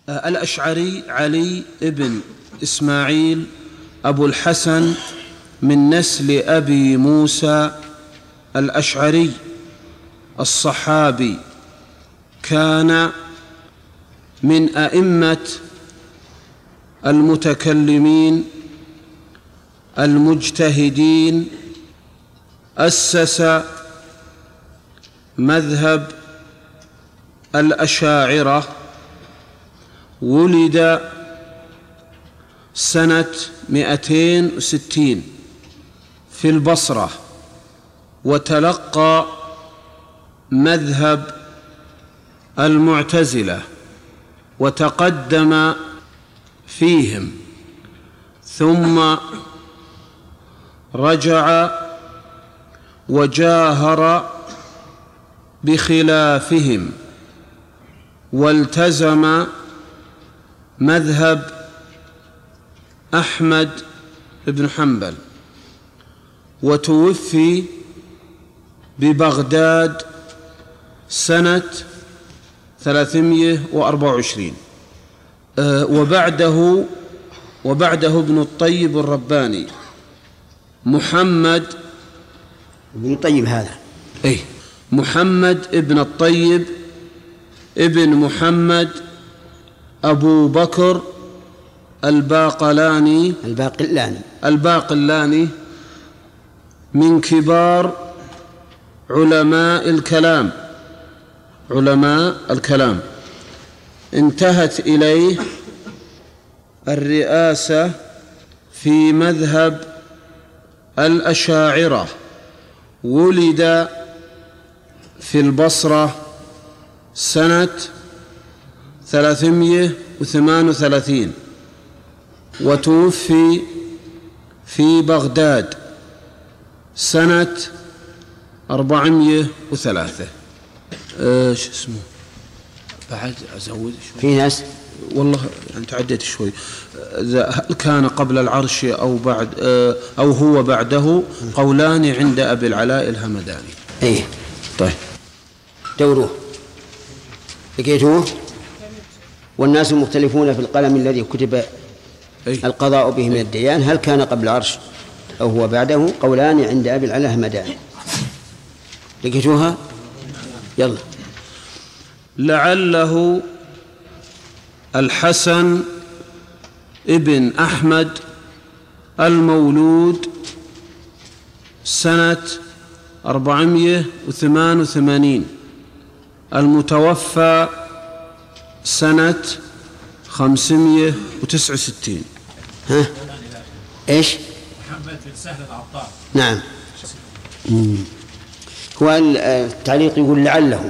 الأشعري علي ابن إسماعيل أبو الحسن من نسل أبي موسى الأشعري الصحابي، كان من أئمة المتكلمين المجتهدين، أسس مذهب الأشاعرة، ولد سنة 260 في البصرة، وتلقى مذهب المعتزلة وتقدم فيهم، ثم رجع وجاهر بخلافهم، والتزم مذهب أحمد بن حنبل، وتوفي ببغداد سنة 324. وبعده ابن الطيب الرباني محمد ابن الطيب، هذا محمد ابن الطيب ابن محمد أبو بكر الباقلاني من كبار علماء الكلام، انتهت إليه الرئاسة في مذهب الأشاعرة، ولد في البصرة سنة 338، وتوفي في بغداد سنة 403. شو اسمه بعد أزود شوي؟ في ناس والله يعني تعديت شوي. هل كان قبل العرش أو بعد أو هو بعده؟ قولان عند أبي العلاء الهمداني. طيب دوروه، لقيتوه. والناس مختلفون في القلم الذي كتب القضاء به من الديان، هل كان قبل العرش أو هو بعده؟ قولان عند أبي العلاء الهمداني. لقيتوها؟ يلا. لعله الحسن ابن أحمد المولود سنة 488، المتوفى سنة 569. إيش؟ محمد بن سهل العطار. نعم. هو التعليق يقول لعله.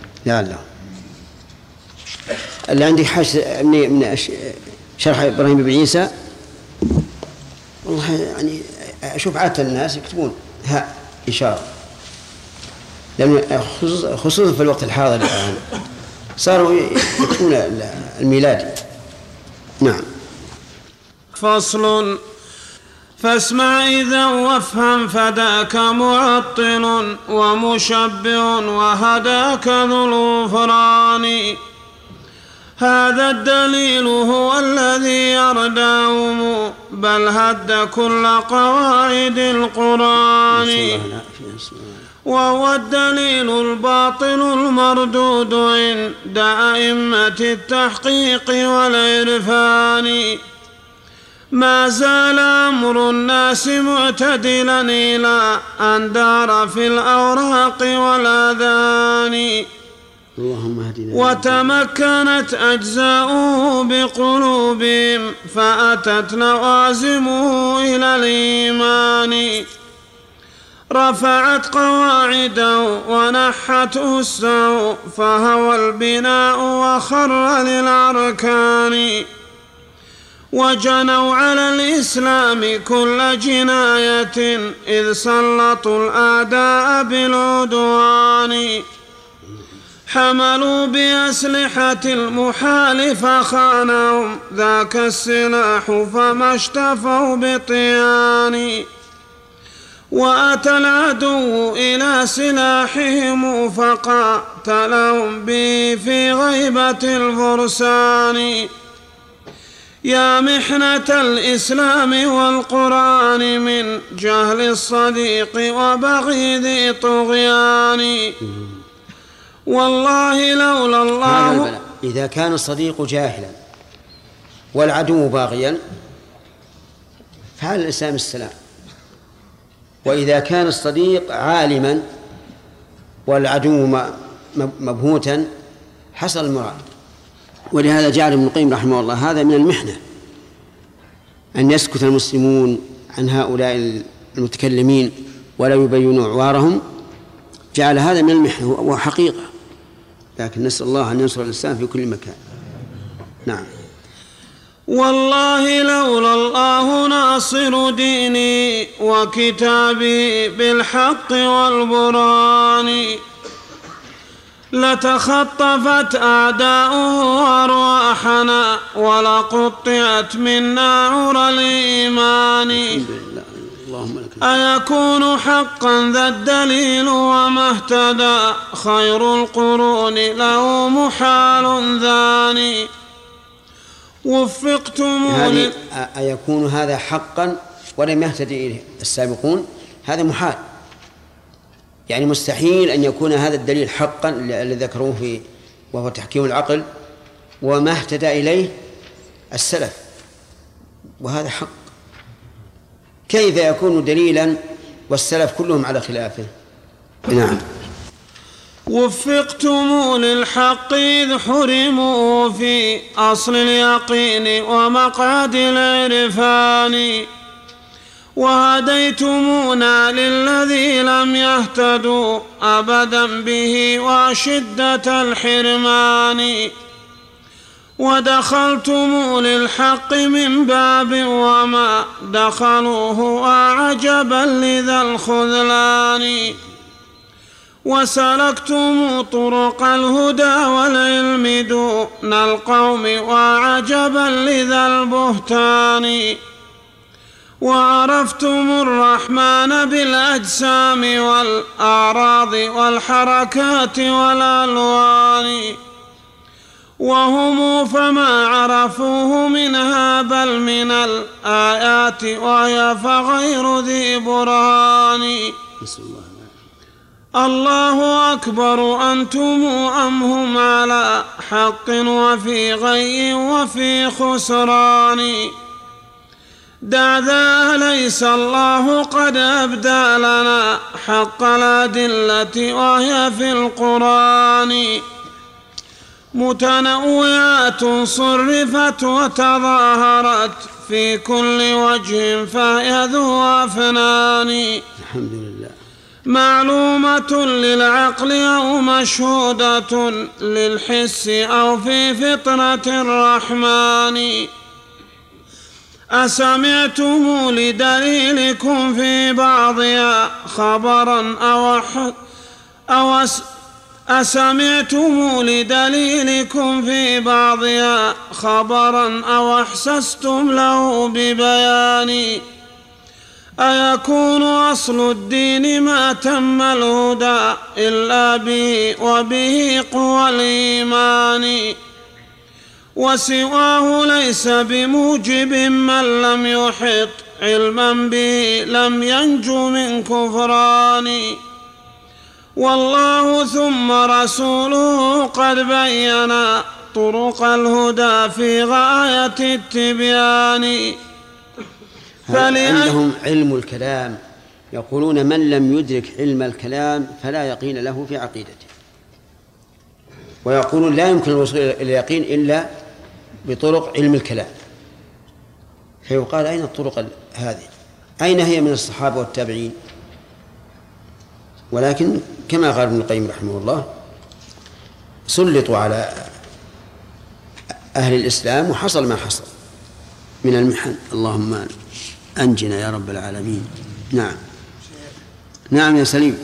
اللي عندي من شرح إبراهيم بن عيسى، والله يعني أشوف عادة الناس يكتبون ها إشارة، لأن خصوصا في الوقت الحاضر الآن صاروا يكتبون الميلادي. نعم. فصل: فاسمع إذا وافهم، فداك معطل ومشبع وهداك ذو الغفران. هذا الدليل هو الذي يردعهم، بل هد كل قواعد القرآن، وهو الدليل الباطل المردود عند أئمة التحقيق والعرفان. ما زال أمر الناس معتدلا إلى أن دار في الأوراق والآذان، وتمكنت أجزاؤه بقلوبهم، فأتت لوازمه إلى الإيمان. رفعت قواعده ونحت أسه، فهوى البناء وخر للأركان. وجنوا على الإسلام كل جناية، إذ سلطوا الأعداء بالعدوان. حملوا بأسلحة المحال فخانهم ذاك السلاح، فما اشتفوا بطيان. وأتى العدو إلى سلاحهم فقاتلهم به في غيبة الفرسان. يا محنة الإسلام والقرآن من جهل الصديق وبغي ذي طغيان. والله لولا الله. إذا كان الصديق جاهلا والعدو باغيا فعلى الإسلام السلام، وإذا كان الصديق عالما والعدو مبهوتا حصل المراد. ولهذا جعل ابن القيم رحمه الله هذا من المحنة، أن يسكت المسلمون عن هؤلاء المتكلمين ولا يبينوا عوارهم، جعل هذا من المحنة وحقيقة، لكن نسأل الله أن ينصر الإسلام في كل مكان. نعم. والله لولا الله ناصر ديني وكتابي بالحق والبرهان لتخطفت أعداؤه أرواحنا ولقطعت منا عرى الإيمان. أيكون حقا ذا الدليل وما اهتدى خير القرون له محال ذاني. وفقتم أيكون هذا حقا ولم يهتدي إليه السابقون؟ هذا محال، يعني مستحيل أن يكون هذا الدليل حقا الذي ذكروه فيه وهو تحكيم العقل وما اهتدى إليه السلف، وهذا حق. كيف يكون دليلا والسلف كلهم على خلافه؟ نعم. وفقتم للحق إذ حرموا في أصل اليقين ومقعد العرفان وهديتمونا للذي لم يهتدوا أبدا به وشدة الحرمان ودخلتم للحق من باب وما دخلوه أعجبا لذا الخذلان وسلكتم طرق الهدى والعلم دون القوم وعجبا لذا البهتان وعرفتم الرحمن بالأجسام والأعراض والحركات والألوان وهم فما عرفوه منها بل من الآيات وهي فغير ذي برهان. الله أكبر أنتم أم هم على حق وفي غي وفي خسران دع ذا ليس الله قد أبدى لنا حق الأدلة وهي في القرآن متنوعات صرفت وتظاهرت في كل وجه فهي ذو أفنان الحمد لله معلومة للعقل أو مشهودة للحس أو في فطرة الرحمن أسمعتم لدليلكم في بعضها خبرا أسمعتم لدليلكم في بعضها خبرا أو أحسستم له ببيان أيكون أصل الدين ما تم الهدى إلا به وبه قوى الإيمان وسواه ليس بموجب من لم يحط علما به لم ينجو من كفران والله ثم رسوله قد بينا طرق الهدى في غاية التبيان عندهم علم الكلام يقولون من لم يدرك علم الكلام فلا يقين له في عقيدته ويقولون لا يمكن الوصول إلى اليقين إلا بطرق علم الكلام فيقال أين الطرق هذه أين هي من الصحابة والتابعين ولكن كما قال ابن القيم رحمه الله سلطوا على أهل الإسلام وحصل ما حصل من المحن اللهم أنجنا يا رب العالمين. نعم نعم يا سليم.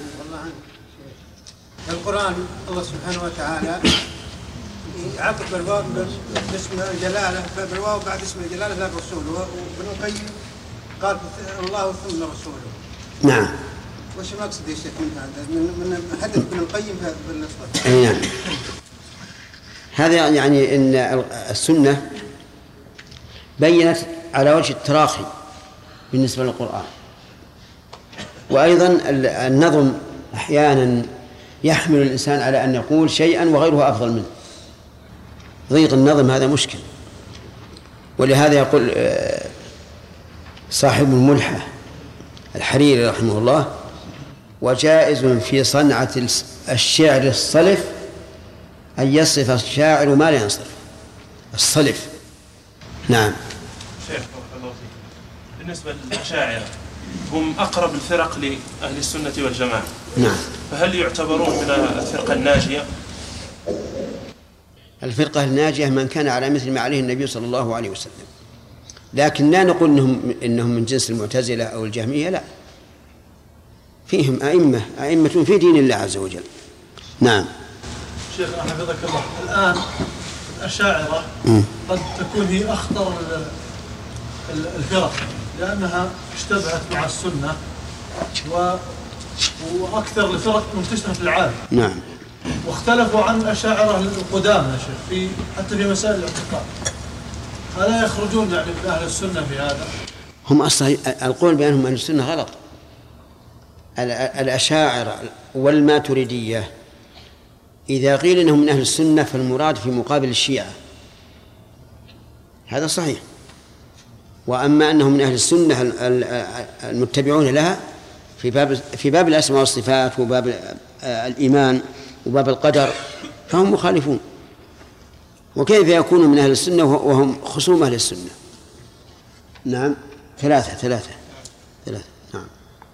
القرآن الله سبحانه وتعالى يعقب الواو باسم الجلالة بالواو بعد اسم الجلالة ذا الرسول وابن القيم قال الله ثم رسوله نعم. وش المقصد يا شيخ من هذا؟ من حدث ابن القيم بالنسبة. أي نعم. هذا يعني أن السنة بينت على وجه التراخي بالنسبة للقرآن. وأيضا النظم أحيانا يحمل الإنسان على أن يقول شيئا وغيره أفضل منه. ضيق النظم هذا مشكل. ولهذا يقول صاحب الملحة الحريري رحمه الله: وجائز في صنعة الشعر الصلف أن يصف الشاعر ما لا ينصرف. الصلف. نعم. شيخ الله فيك. بالنسبة للأشاعرة هم أقرب الفرق لأهل السنة والجماعة. نعم. فهل يعتبرون من الفرقة الناجية؟ الفرقة الناجية من كان على مثل ما عليه النبي صلى الله عليه وسلم، لكن لا نقول إنهم من جنس المعتزلة أو الجهمية، لا، فيهم أئمة في دين الله عز وجل. نعم. شيخ حفظك الله، الآن الأشاعرة قد تكون هي أخطر الفرق لأنها اشتبهت مع السنة وأكثر الفرق منتشرة في العالم. نعم. واختلفوا عن الأشاعرة القدامى يا شيخ حتى في مسائل الاعتقاد. ألا يخرجون يعني من أهل السنة في هذا؟ هم أصلا القول بأنهم أهل السنة غلط. الأشاعرة والماتريدية إذا قيل إنهم من أهل السنة فالمراد في مقابل الشيعة، هذا صحيح. وأما أنهم من أهل السنة المتبعون لها في باب الأسماء والصفات وباب الإيمان وباب القدر فهم مخالفون. وكيف يكونوا من أهل السنة وهم خصوم أهل السنة؟ نعم. ثلاثة. نعم.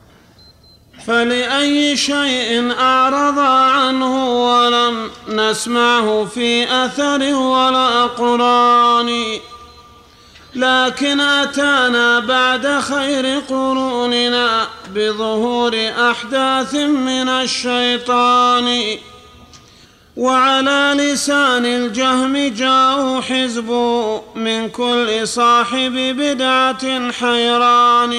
فلأي شيء أعرض عنه ولم نسمعه في أثر ولا قرآن، لكن أتانا بعد خير قروننا بظهور أحداث من الشيطان، وعلى لسان الجهم جاءوا حزب من كل صاحب بدعة حيران،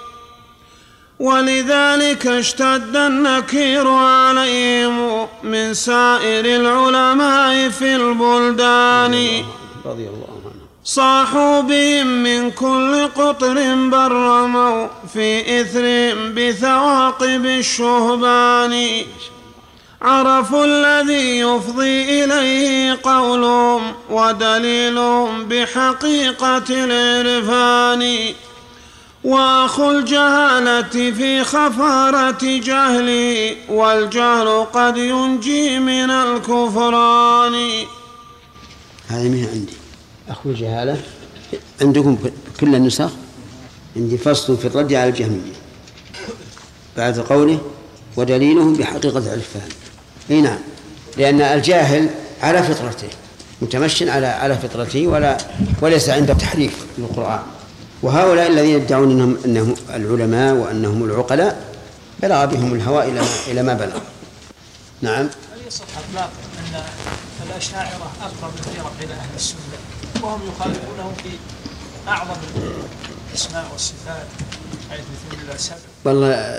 ولذلك اشتد النكير عليهم من سائر العلماء في البلدان، رضي الله عنه. صاحوا بهم من كل قطر برموا في إثرهم بثواقب الشهبان، عرفوا الذي يفضي إليه قولهم ودليلهم بحقيقة العرفان، وأخو الجهالة في خفارة جهلي، والجهل قد ينجي من الكفران. هذه من عندي. أخو الجهالة عندكم كل النسخ؟ عندي فصل في الرد على الجهمية بعد قوله ودليلهم بحقيقة العرفان. اي نعم، لأن الجاهل على فطرته متمشن على فطرته وليس عنده تحريف للقرآن. وهؤلاء الذين يدعون أنهم العلماء وأنهم العقلاء بلغ بهم الهوى إلى ما بلغ. نعم. هل يصح إطلاق أن الأشاعرة أقرب الفرق إلى أهل السنة وهم يخالفونهم في أعظم الأسماء والصفات حيث مثل الله السبع؟ والله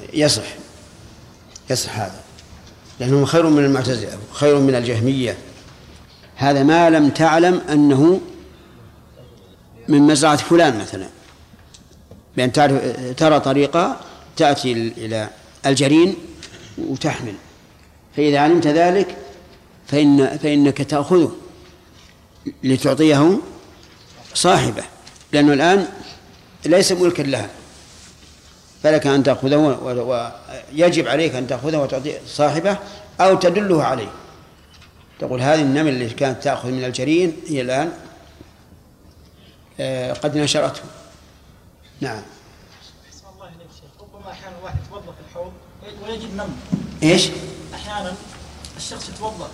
يصح هذا، لأنهم خير من المعتزلة خير من الجهمية. هذا ما لم تعلم أنه من مزرعة فلان مثلا، بأن ترى طريقة تأتي إلى الجرين وتحمل، فإذا علمت ذلك فإنك تأخذه لتعطيه صاحبه، لأنه الآن ليس ملكا لها، فلك أن تأخذه ويجب عليك أن تأخذه وتعطيه صاحبه أو تدله عليه. تقول هذه النمل اللي كانت تأخذ من الجرين هي الآن قد نشرته. نعم. الله إليك شيخ، ربما أحيانا الواحد يتوضأ في الحوض ويجد نمل. إيش؟ أحيانا الشخص يتوضأ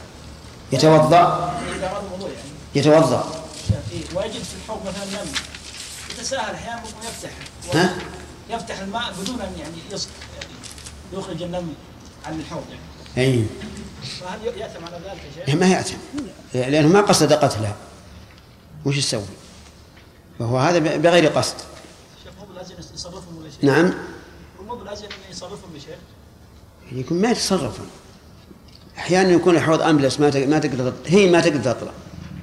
ويجد في الحوض مثلا نمل، يتساهل أحيانا يفتح الماء بدون أن يخرج النمل عن الحوض أي. فهل يأثم على ذلك يا شيخ؟ ما يأثم، لأنه ما قصد قتلها، وش يسوي؟ فهو هذا بغير قصد. شيخ مو لازم يصرفهم ولا شيء. نعم. مو لازم أن يصرفهم بشيء؟ يكون ما يتصرفون. أحيانا يكون الحوض أملس ما تقدر، هي ما تقدر تطلع.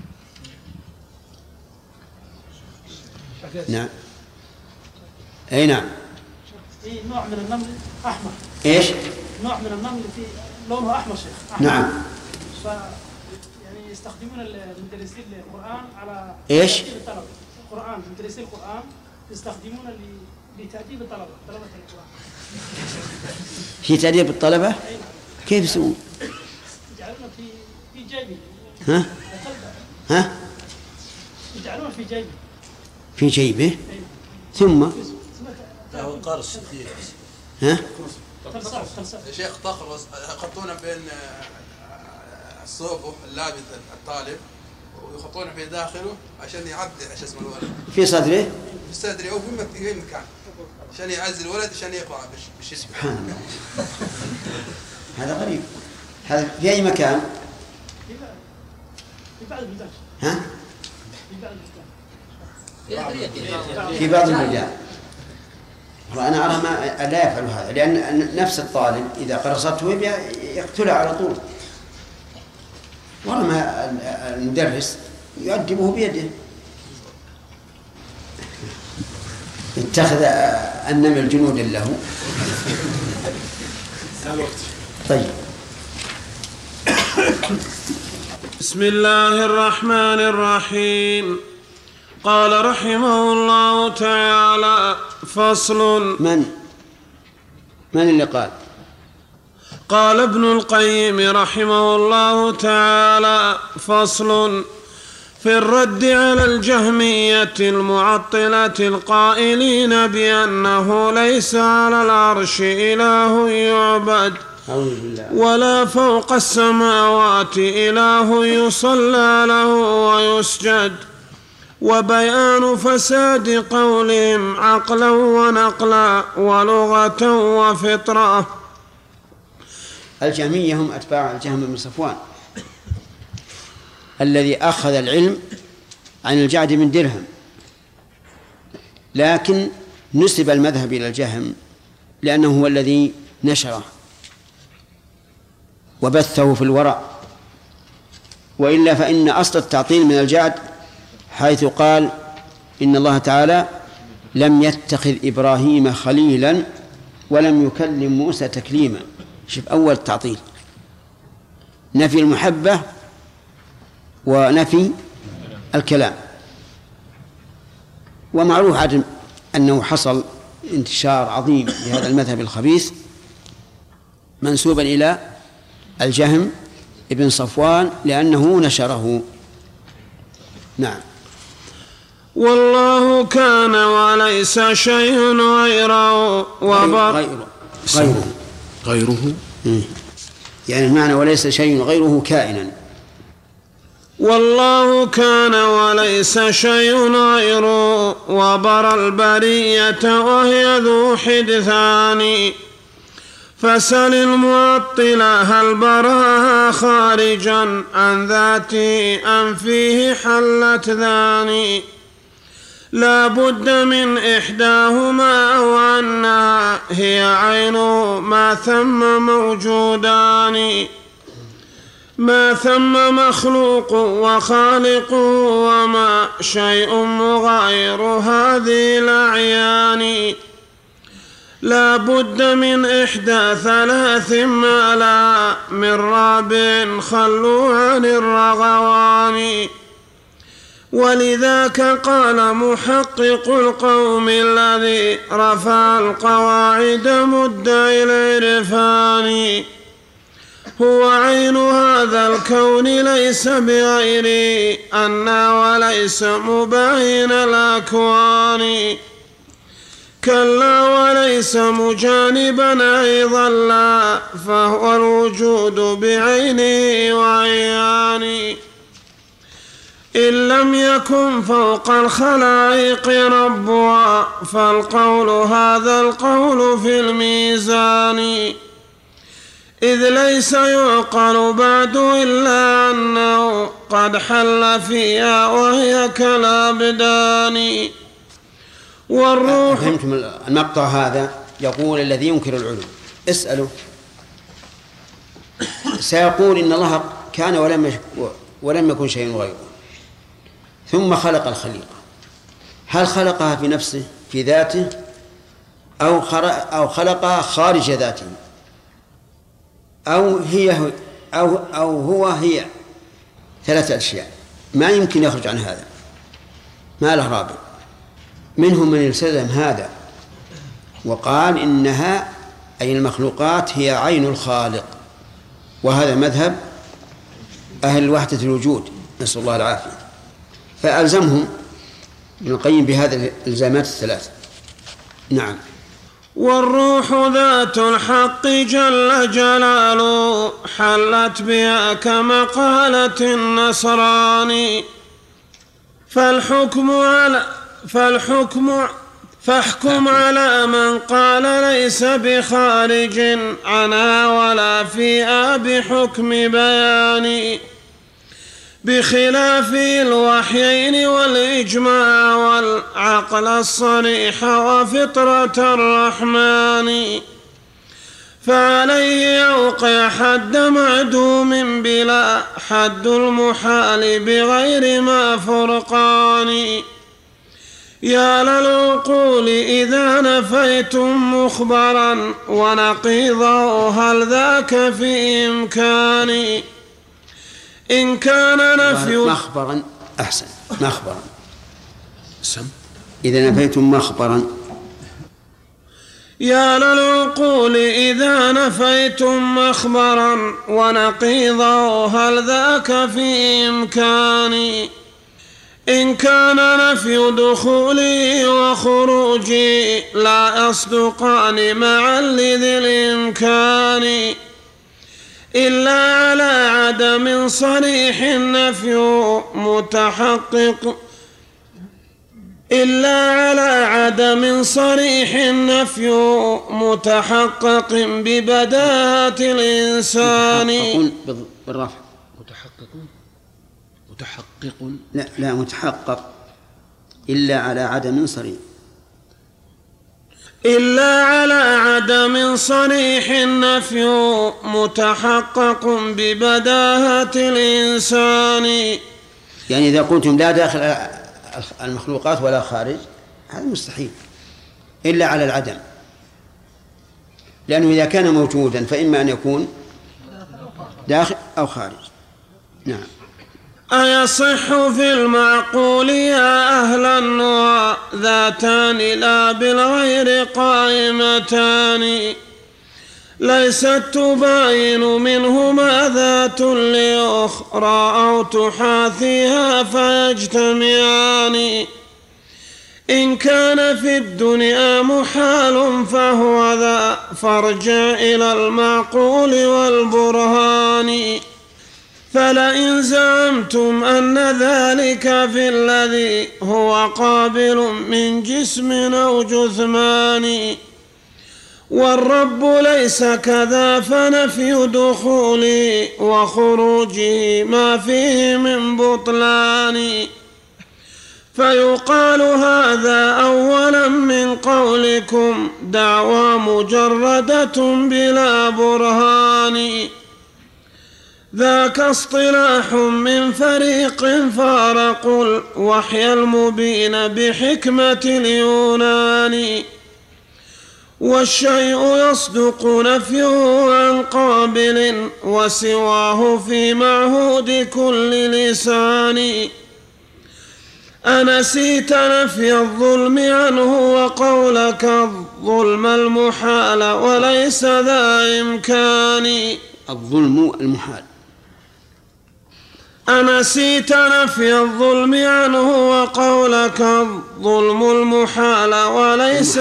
نعم. أي نعم. في نوع من النمل أحمر. إيش؟ نوع من النمل في لونه أحمر شيخ. أحمر. نعم. يعني يستخدمون المدرسين للقرآن على إيش؟ تأديب الطلبة. القرآن، مدرسين القرآن يستخدمون لتأديب طلبة القرآن. في تأديب الطلبة؟ كيف يسوون؟ يجعلونه في جيبه. ها؟ ها؟ يجعلونه في جيبه. في جيبه؟ ثم؟ قرص. ها؟ يا شيخ تخرص يحطونه بين الصوب اللابس الطالب ويحطونه في داخله عشان يعدي ايش اسمه الولد في صدره؟ في صدره او في مكان عشان يعزل الولد عشان يقرا بالشيء. سبحان الله. هذا غريب. هذا في اي مكان؟ في بعض البلدان. ها؟ في بعض البلدان. في بعض البلدان. وأنا أرى ما لا يفعل هذا، لأن نفس الطالب إذا قرصته يقتله على طول، ورمى المدرس يؤدبه بيده. اتخذ النمل جنودا له. طيب. بسم الله الرحمن الرحيم. قال رحمه الله تعالى: فصل. من اللي قال؟ قال ابن القيم رحمه الله تعالى: فصل في الرد على الجهمية المعطلة القائلين بأنه ليس على العرش إله يعبد ولا فوق السماوات إله يصلى له ويسجد، وبيان فساد قولهم عقلا ونقلا ولغة وفطرة. الجهمية هم أتباع الجهم بن صفوان الذي أخذ العلم عن الجعد بن درهم، لكن نسب المذهب إلى الجهم لأنه هو الذي نشره وبثه في الورع، وإلا فإن أصل التعطيل من الجعد حيث قال: إن الله تعالى لم يتخذ إبراهيم خليلا ولم يكلم موسى تكليما. شوف أول تعطيل، نفي المحبة ونفي الكلام. ومعروف عدم أنه حصل انتشار عظيم لهذا المذهب الخبيث منسوبا إلى الجهم ابن صفوان لأنه نشره. نعم. والله كان وليس شيء غيره غيره يعني المعنى وليس شيء غيره كائنا. والله كان وليس شيء غيره وبرى البرية وهي ذو حدثان، فسل المعطلة هل براها خارجا عن ذاته أم فيه حلت ذاني، لا بد من إحداهما أو أنها هي عين ما ثم موجودان، ما ثم مخلوق وخالق وما شيء مغاير هذه الأعيان، لا بد من إحدى ثلاث ما لا من رابع خلوا عن الرغوان، ولذاك قال محقق القوم الذي رفع القواعد مدعي العرفان، هو عين هذا الكون ليس بغير أنا وليس مباين الأكوان، كلا وليس مجانبا أيضا لا فهو الوجود بعينه وعيانه، إن لم يكن فوق الخلائق ربها فالقول هذا القول في الميزان، إذ ليس يعقل بعد إلا أنه قد حل فيها وهي كالأبدان والروح. فهمتم المقطع هذا؟ يقول الذي ينكر العلو اسأله، سيقول إن الله كان ولم يكن شيء غيره، ثم خلق الخليقة. هل خلقها في نفسه في ذاته أو خلقها خارج ذاته، أو هي 3 أشياء، ما يمكن يخرج عن هذا، ما له رابع. منهم من التزم هذا وقال إنها أي المخلوقات هي عين الخالق، وهذا مذهب أهل وحدة الوجود، نسأل الله العافية. فألزمهم ابن القيم بهذه الإلزامات الثلاث. نعم. والروح ذات الحق جل جلاله حلت بها كمقالة النصراني، فاحكم على من قال ليس بخارج عنها ولا فيها بحكم بياني، بخلاف الوحيين والإجماع والعقل الصريح وفطرة الرحمن، فعليه يوقع حد معدوم بلا حد المحال بغير ما فرقان. يا للعقول إذا نفيتم مخبرا ونقيضه هل ذاك في إمكاني، إن كان نفي مخبرا أحسن، مخبرا إذا نفيتم مخبرا. يا للعقول إذا نفيتم مخبرا ونقيضه هل ذاك في إمكاني، إن كان نفي دخولي وخروجي لا يصدقان معا لذي الإمكان، إلا على عدم صريح النفي متحقق، إلا على عدم صريح النفي متحقق ببداهة الإنسان. بالرفع متحقق لا متحقق، إلا على عدم صريح، إلا على عدم صريح النفي متحقق ببداهة الإنسان. يعني إذا قلتم لا داخل المخلوقات ولا خارج هذا مستحيل، إلا على العدم، لأنه إذا كان موجودا فإما أن يكون داخل أو خارج. نعم. أيصح في المعقول يا أهل النهى ذاتان لا بالغير قائمتان، ليست تباين منهما ذات لأخرى أو تحاثيها فيجتمعان، إن كان في الدنيا محال فهو ذا فارجع إلى المعقول والبرهان، فلئن زعمتم أن ذلك في الذي هو قابل من جسم أو جثمان، والرب ليس كذا فنفي دخولي وخروجي ما فيه من بطلان، فيقال هذا أولا من قولكم دعوى مجردة بلا برهان، ذاك اصطلاح من فريق فارقوا الوحي المبين بحكمة اليونان، والشيء يصدق نفيه عن قابل وسواه في معهود كل لسان، أنسيت نفي الظلم عنه وقولك الظلم المحال وليس ذا إمكان. الظلم المحال. أنسيت نفي الظلم عنه وقولك الظلم المحال وليس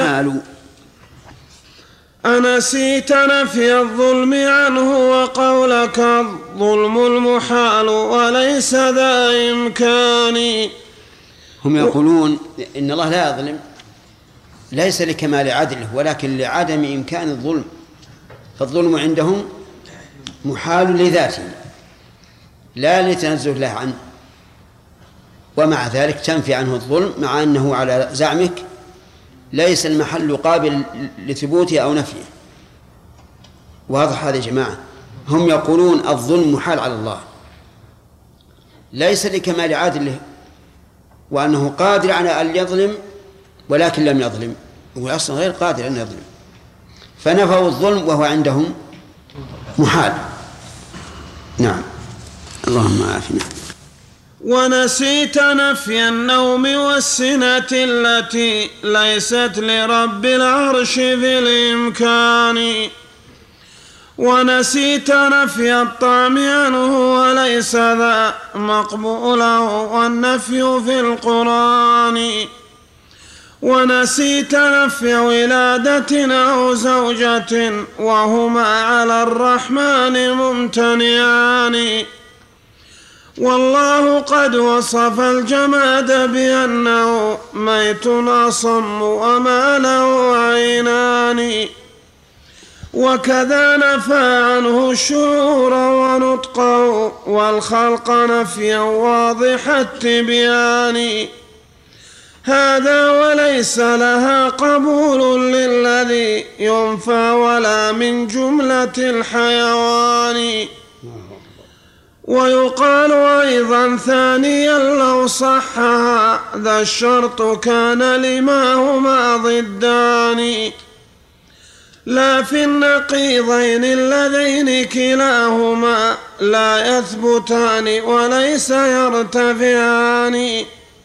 أنسيت نفي الظلم عنه وقولك الظلم المحال وليس ذا إمكان. هم يقولون إن الله لا يظلم ليس لكمال عدله ولكن لعدم إمكان الظلم، فالظلم عندهم محال لذاته لا لتنزه له عنه، ومع ذلك تنفي عنه الظلم مع أنه على زعمك ليس المحل قابل لثبوته أو نفيه. واضح هذا يا جماعة؟ هم يقولون الظلم محال على الله، ليس لكمال عدله وأنه قادر على أن يظلم ولكن لم يظلم، هو أصلا غير قادر أن يظلم، فنفوا الظلم وهو عندهم محال. نعم. اللهم عافنا. ونسيت نفي النوم والسنة التي ليست لرب العرش في الإمكان، ونسيت نفي الطعم عنه وليس ذا مقبوله والنفي في القرآن، ونسيت نفي ولادة أو زوجة وهما على الرحمن ممتنعان، والله قد وصف الجماد بأنه ميت أصم وما له عينان، وكذا نفى عنه الشعور ونطقه والخلق نفيا واضح التبيان، هذا وليس لها قبول للذي ينفى ولا من جملة الحيوان. ويقال أيضا ثانيا لو صحها ذا الشرط كان لما هما ضدان، لا في النقيضين اللذين كلاهما لا يثبتان وليس يرتفعان.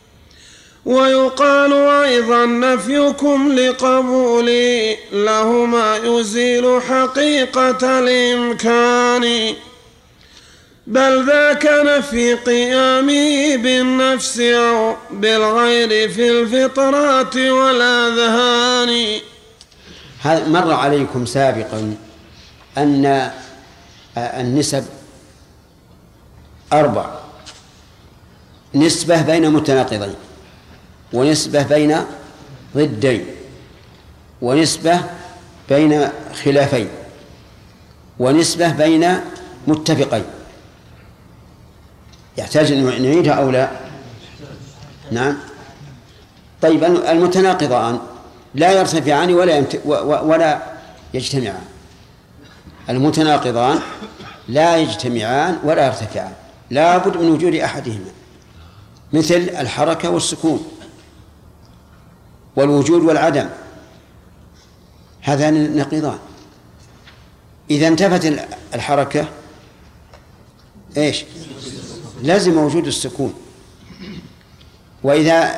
ويقال أيضا نفيكم لقبولي لهما يزيل حقيقة الإمكان، بل ذاك نفي قيامه بالنفس أو بالغير في الفطرات والأذهان. مر عليكم سابقا أن النسب 4: نسبة بين متناقضين، ونسبة بين ضدين، ونسبة بين خلافين، ونسبة بين متفقين. يحتاج أن نعيدها أو لا؟ نعم. طيب، المتناقضان لا يرتفعان ولا يجتمعان. المتناقضان لا يجتمعان ولا يرتفعان، لا بد من وجود أحدهما، مثل الحركة والسكون والوجود والعدم، هذان نقيضان. إذا انتفت الحركة إيش؟ لازم وجود السكون، وإذا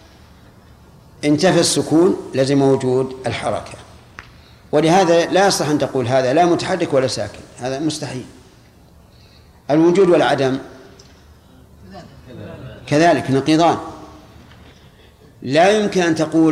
انتفى السكون لازم وجود الحركة، ولهذا لا يصح أن تقول هذا لا متحرك ولا ساكن، هذا مستحيل. الوجود والعدم كذلك نقيضان، لا يمكن أن تقول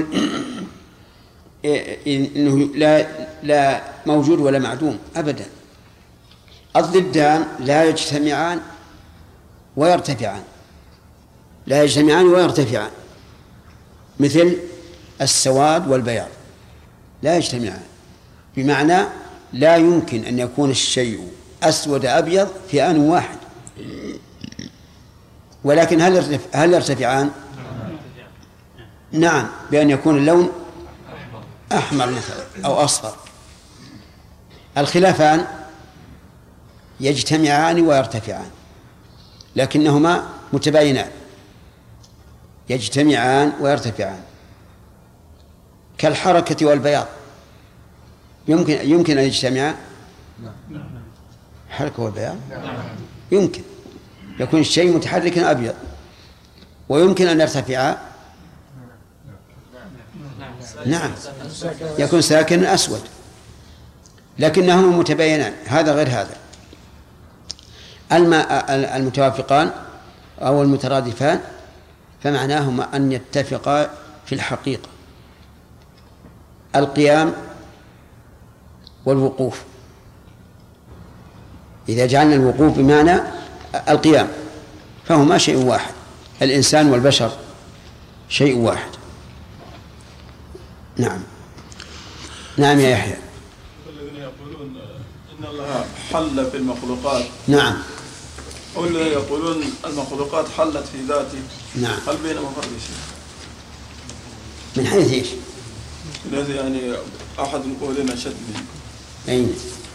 إنه لا موجود ولا معدوم أبدا. الضدان لا يجتمعان ويرتفعان، لا يجتمعان ويرتفعان، مثل السواد والبياض لا يجتمعان، بمعنى لا يمكن أن يكون الشيء أسود أبيض في آن واحد. ولكن هل يرتفعان؟ نعم، بأن يكون اللون أحمر مثلا أو أصفر. الخلافان يجتمعان ويرتفعان لكنهما متباينان، يجتمعان ويرتفعان، كالحركة والبياض. يمكن أن يجتمعان؟ حركة والبياض يمكن يكون الشيء متحركا أبيض، ويمكن أن يرتفعا، نعم، يكون ساكنا أسود، لكنهما متباينان، هذا غير هذا. المتوافقان أو المترادفان فمعناهما أن يتفقا في الحقيقة. القيام والوقوف، إذا جعلنا الوقوف بمعنى القيام فهما شيء واحد، الإنسان والبشر شيء واحد. نعم. نعم يا يحيى. الذين يقولون إن الله حل في المخلوقات، نعم، أو الذين يقولون المخلوقات حلت في ذاته، نعم، هل بينما فرق شيء؟ من حيث إيش؟ الذي يعني أحد القولين أشد منه. أين؟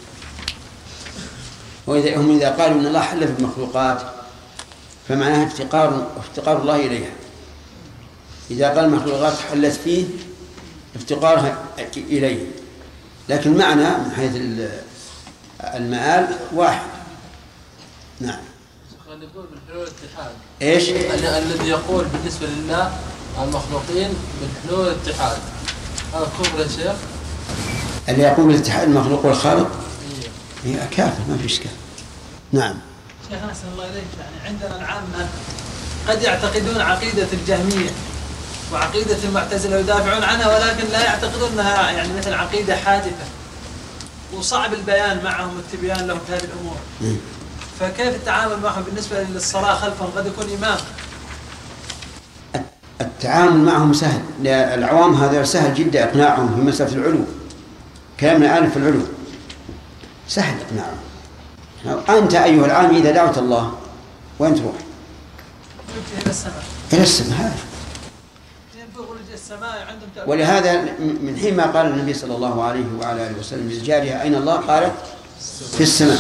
هم إذا قالوا إن الله حل في المخلوقات فمعناها افتقار الله إليها. إذا قال المخلوقات حلت فيه افتقارها إليه، لكن معنى من حيث المآل واحد. نعم. اللي يقول بالحلول الاتحاد ايش؟ الذي يقول بالنسبة لله المخلوقين بالحلول الاتحاد هذا كفر يا شيخ؟ اللي يقول بالاتحاد المخلوق والخالق هي كافر، ما في إشكال. نعم. شيخ أحسن الله إليك، يعني عندنا العامة قد يعتقدون عقيدة الجهمية وعقيدة المعتزلة ويدافعون عنها، ولكن لا يعتقدون أنها يعني مثل عقيدة حادثة وصعب البيان معهم والتبيان لهم في هذه الأمور. فكيف التعامل معهم بالنسبة للصلاة خلفهم؟ قد يكون إمام. التعامل معهم سهل، العوام هذا سهل جدا إقناعهم في مسألة العلو. كلامنا الآن في العلو سهل إقناعهم. أنت أيها العام إذا دعوت الله وين تروح؟ إلى السماء. إلى السماء. ولهذا من حين ما قال النبي صلى الله عليه وعلى آله وسلم للجارية أين الله؟ قالت في السماء.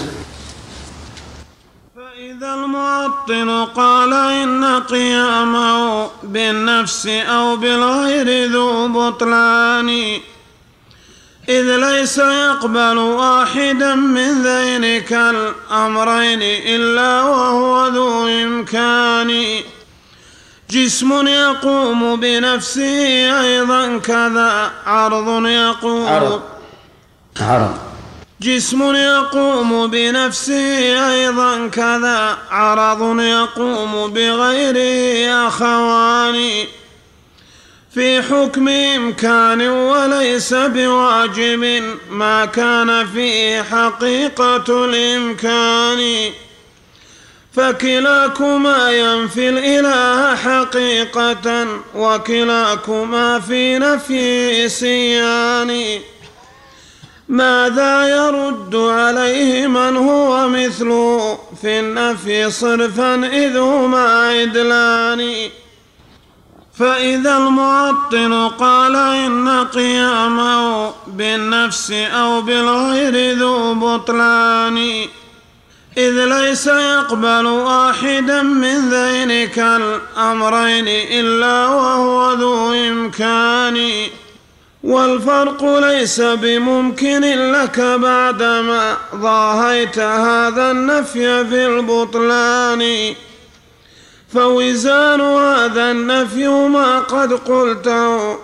فإذا المعطل قال إن قيامه بالنفس أو بالغير ذو بطلان، إذ ليس يقبل واحدا من ذينك الأمرين إلا وهو ذو إمكان. جسم يقوم بنفسه أيضا كذا عرض يقوم جسم يقوم بنفسه أيضا كذا عرض يقوم بغيره أخوان، في حكم إمكان وليس بواجب ما كان فيه حقيقة الإمكان، فكلاكما ينفي الإله حقيقة وكلاكما في نفي سيان. ماذا يرد عليه من هو مثله في النفي صرفا إذ هما عدلان؟ فإذا المعطل قال إن قيامه بالنفس أو بالغير ذو بطلان، إذ ليس يقبل واحدا من ذينك الأمرين إلا وهو ذو إمكان، والفرق ليس بممكن لك بعدما ضاهيت هذا النفي في البطلان، فوزان هذا النفي ما قد قلته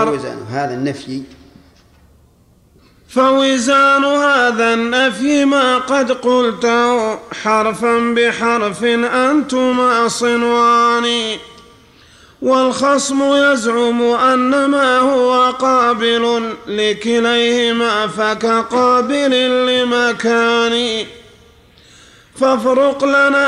فوزان هذا النفي ما قد قلته حرفا بحرف أنتما صنوان، والخصم يزعم أن ما هو قابل لكليهما فكقابل لمكان، فافرق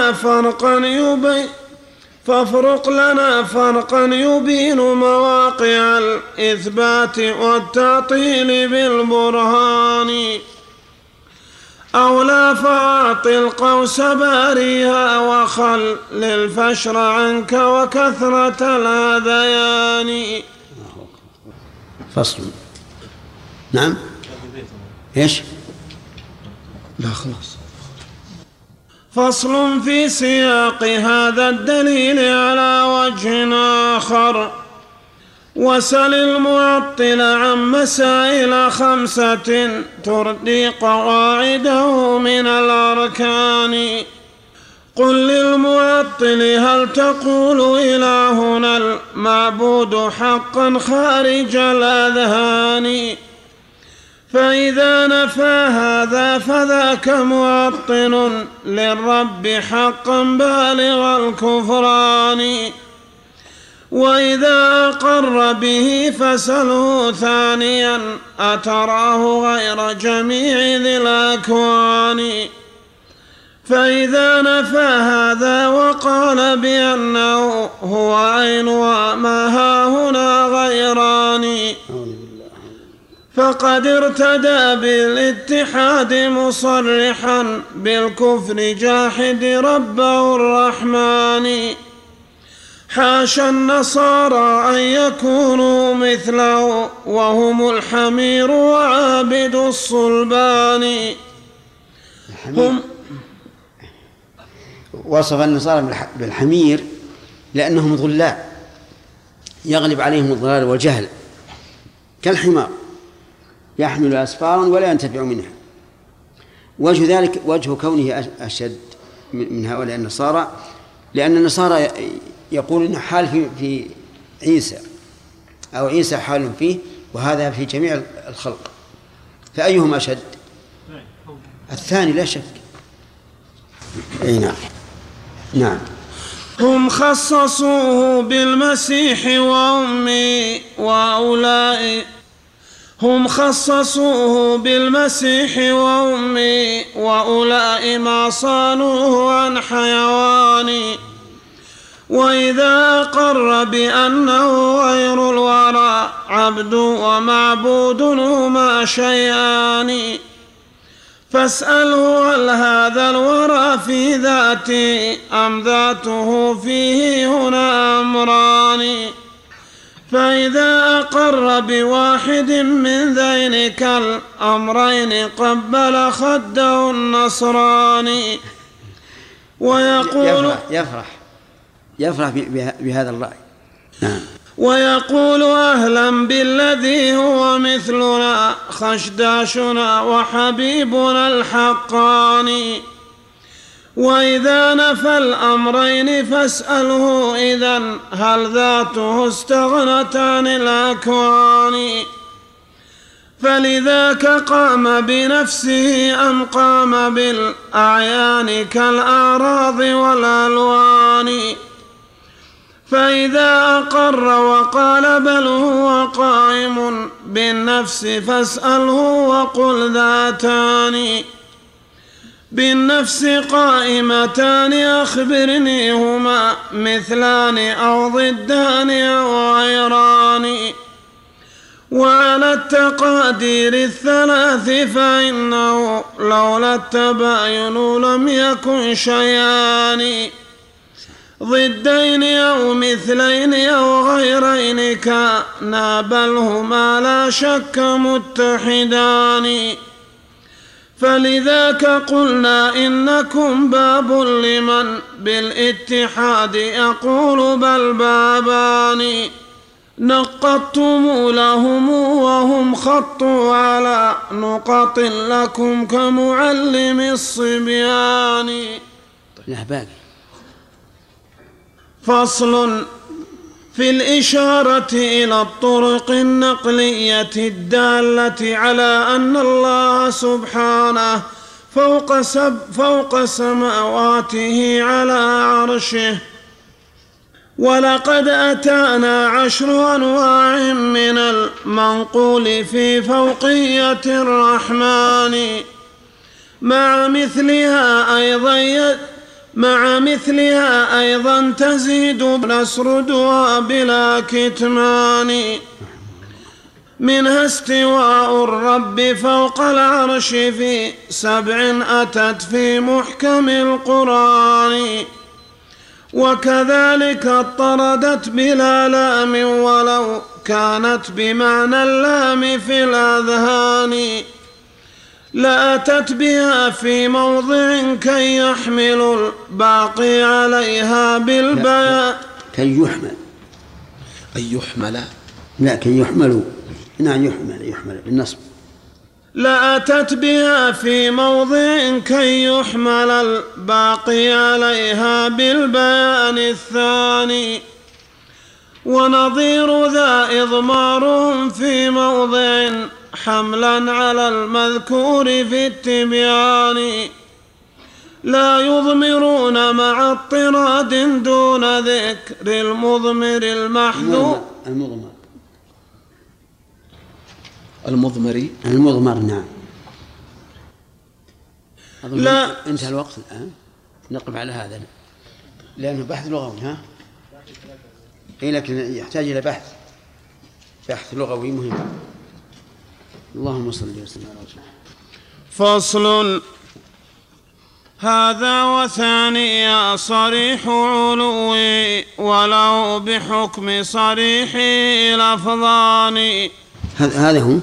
لنا فرقا يبين مواقع الإثبات والتعطيل بالبرهان، أو لا فأعط القوس باريها وخل للفشر عنك وكثرة الهذيان. فصل. نعم. إيش؟ لا خلاص. فصل في سياق هذا الدليل على وجه آخر. وسل المعطل عن مسائل 5 تردي قواعده من الأركان. قل للمعطل هل تقول إلهنا المعبود حقا خارج الأذهان؟ فإذا نفى هذا فذاك معطل للرب حقا بالغ الكفران، وإذا أقر به فسله ثانيا أتراه غير جميع ذي الأكوان. فإذا نفى هذا وقال بأنه هو عين وما هاهنا غيران فقد ارتدى بالاتحاد مصرحا بالكفر جاحد ربه الرحمن، حاشا النصارى أن يكونوا مثله وهم الحمير وعابد الصلبان. هم وصف النصارى بالحمير لأنهم ضلال يغلب عليهم الضلال والجهل كالحمار يحمل أسفارا ولا ينتفع منها. وجه ذلك وجه كونه أشد من هؤلاء النصارى لأن النصارى يقولون حال في عيسى أو عيسى حال فيه، وهذا في جميع الخلق، فأيهم أشد؟ الثاني لا شك. نعم. هم خصصوه بالمسيح وأمي وأولئك هم خصصوه بالمسيح وأمي وأولئك ما صانوه عن حيوان. وإذا أقر بأنه غير الورى عبد ومعبود هما شيئان. فاسأله هل هذا الورى في ذاته أم ذاته فيه هنا أمران. فإذا أقر بواحد من ذينك الأمرين قبل خده النصراني. ويقول يفرح بهذا الرأي. نعم. ويقول أهلا بالذي هو مثلنا خشداشنا وحبيبنا الحقاني. وإذا نفى الأمرين فاسأله إذن هل ذاته استغنت عن الأكوان. فلذاك قام بنفسه أم قام بالأعيان كالأعراض والألوان. فإذا أقر وقال بل هو قائم بالنفس فاسأله وقل ذاتان بالنفس قائمتان أخبرني هما مثلان أو ضدان أو غيران. وعلى التقادير الثلاث فإنه لولا التباين لم يكن شيئان ضدين أو مثلين أو غيرين كانا بل هما لا شك متحدان. فلذاك قلنا إنكم باب لمن بالاتحاد يقول بل بابان. نقضتم لهم وهم خطوا على نقط لكم كمعلم الصبيان. فصل في الإشارة إلى الطرق النقلية الدالة على أن الله سبحانه فوق سماواته على عرشه. ولقد أتانا 10 أنواع من المنقول في فوقية الرحمن مع مثلها أيضا تزيد نسردها بلا كتمان. منها استواء الرب فوق العرش في 7 أتت في محكم القرآن. وكذلك اضطردت بلا لام ولو كانت بمعنى اللام في الأذهان. لأتت بها في موضع كي يحمل الباقي عليها بالبيان كي يحمل لا كي يحملوا. نعم يحمل بالنصب. لأتت بها في موضع كي يحمل الباقي عليها بالبيان الثاني. ونظير ذا إضمارهم في موضع حملا على المذكور في التبيان. لا يضمرون مع اضطراد دون ذكر المضمر المحذوف المضمر. نعم. لا انتهى الوقت الآن، نقف على هذا لأنه بحث لغوي. لكن يحتاج إلى بحث لغوي مهم. اللهم صل وسلم على رسول الله. فصل هذا وثانيا صريح علوي ولو بحكم صريح لفظان. هذا هو.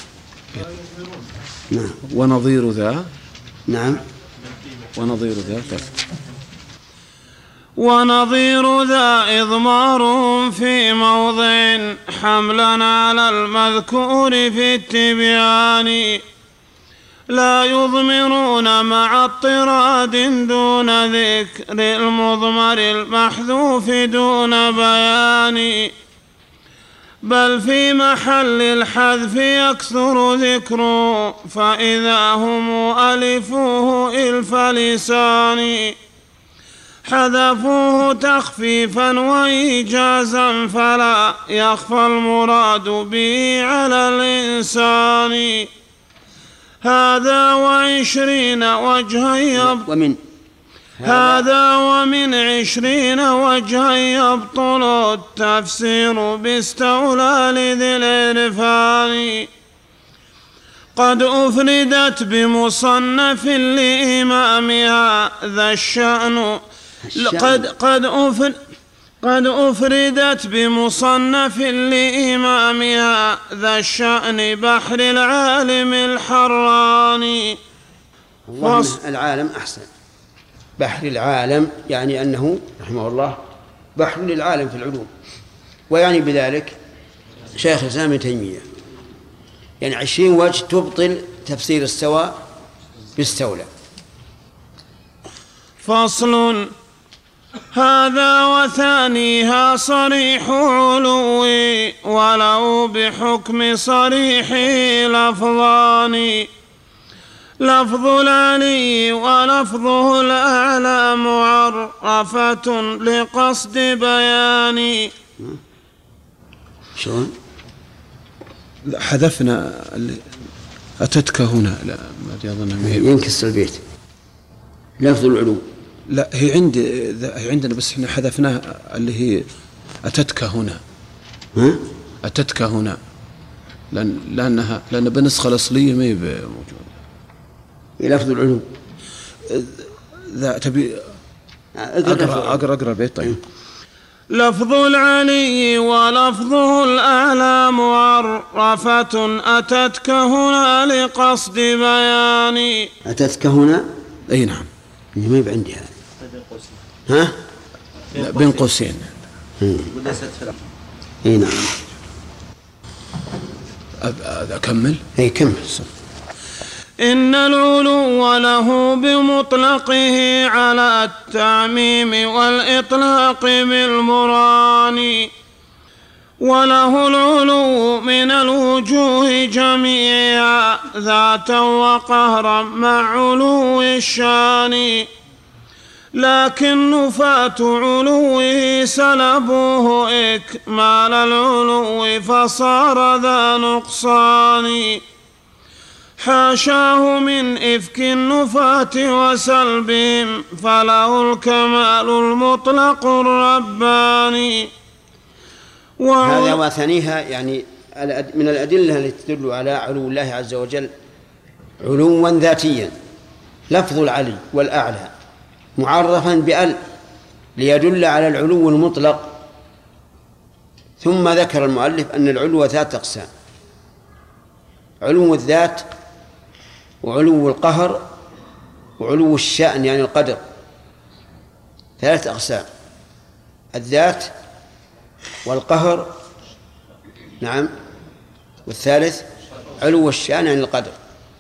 نعم. ونظير ذا. نعم. ونظير ذا. ونظير ذا إضمار في موضع حملا على المذكور في التبيان، لا يضمرون مع اضطراد دون ذكر المضمر المحذوف دون بيان، بل في محل الحذف يكثر ذكره فإذا هم ألفوه إلف لسان، حذفوه تخفيفا وإيجازا فلا يخفى المراد به على الإنسان. هذا وعشرين وجها هذا ومن 20 وجها يبطل التفسير باستولى لذي العرفان، قد أفردت بمصنف لإمامها ذا الشأن قد أفردت بمصنف لإمامها ذا الشأن بحر العالم الحراني. العالم أحسن، بحر العالم يعني أنه رحمه الله بحر للعالم في العلوم، ويعني بذلك شيخ الإسلام ابن تيمية، يعني 20 وجه تبطل تفسير استوى باستولى. فصل. هذا وثانيها صريح علوي ولو بحكم صريح لفظان، لفظ العلي ولفظه الأعلى معرفة لقصد بيان. شلون؟ حذفنا أتتك هنا، لا ما أظن ينكسر البيت لفظ العلو. لا هي عندنا بس احنا حذفناها اللي هي أتتك هنا. أتتك هنا لأن بالنسخة الأصلية ما هي موجودة. لفظ العلو ذا تبي أقرأ البيت. طيب. لفظ العلي ولفظه الأعلى معرفة أتتك هنا لقصد بيان. أتتك هنا؟ أي نعم. ما يبقى عندي هذا. ها؟ بين قوسين. أي نعم. أكمل؟ أي كمل. إن العلو له بمطلقه على التعميم والإطلاق بالمران، وله العلو من الوجوه جميعا ذاتا وقهرا مع علو الشان، لكن نفاة علوه سلبوه إكمال العلو فصار ذا نقصان، حاشاه من إفك النفاة وسلبهم فله الكمال المطلق الرباني. هذا وثانيها يعني من الأدلة التي تدل على علو الله عز وجل علوا ذاتيا، لفظ العلي والأعلى معرفا بأل ليدل على العلو المطلق. ثم ذكر المؤلف أن العلو 3 أقسام: علو الذات، وعلو القهر، وعلو الشأن يعني القدر. 3 أقسام: الذات والقهر، نعم، والثالث علو الشأن يعني القدر.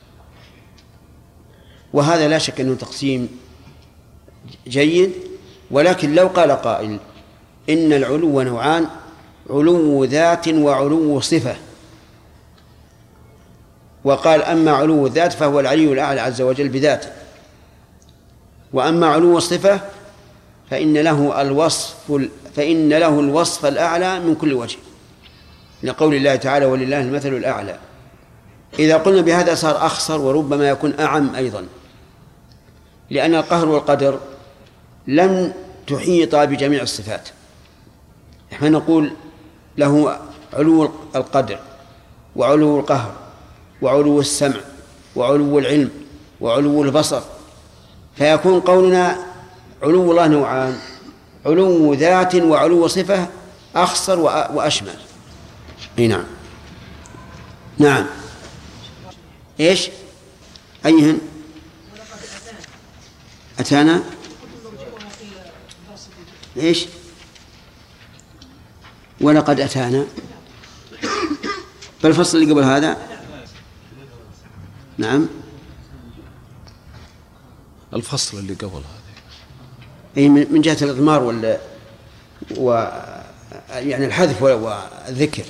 وهذا لا شك أنه تقسيم جيد، ولكن لو قال قائل إن العلو نوعان: علو ذات وعلو صفة، وقال أما علو الذات فهو العلي الأعلى عز وجل بذاته، وأما علو الصفة فإن له الوصف الأعلى من كل وجه، لقول الله تعالى: ولله المثل الأعلى. إذا قلنا بهذا صار أخصر، وربما يكون أعم أيضا، لأن القهر والقدر لم تحيط بجميع الصفات. نحن نقول له علو القدر وعلو القهر وعلو السمع وعلو العلم وعلو البصر، فيكون قولنا علو الله نوعان: علو ذات وعلو صفة أخصر وأشمل. نعم. نعم. إيش؟ أيهن؟ أتانا إيش؟ ولقد أتانا بالفصل اللي قبل هذا. نعم، الفصل اللي قبل هذا أي من جهة الإضمار يعني الحذف والذكر.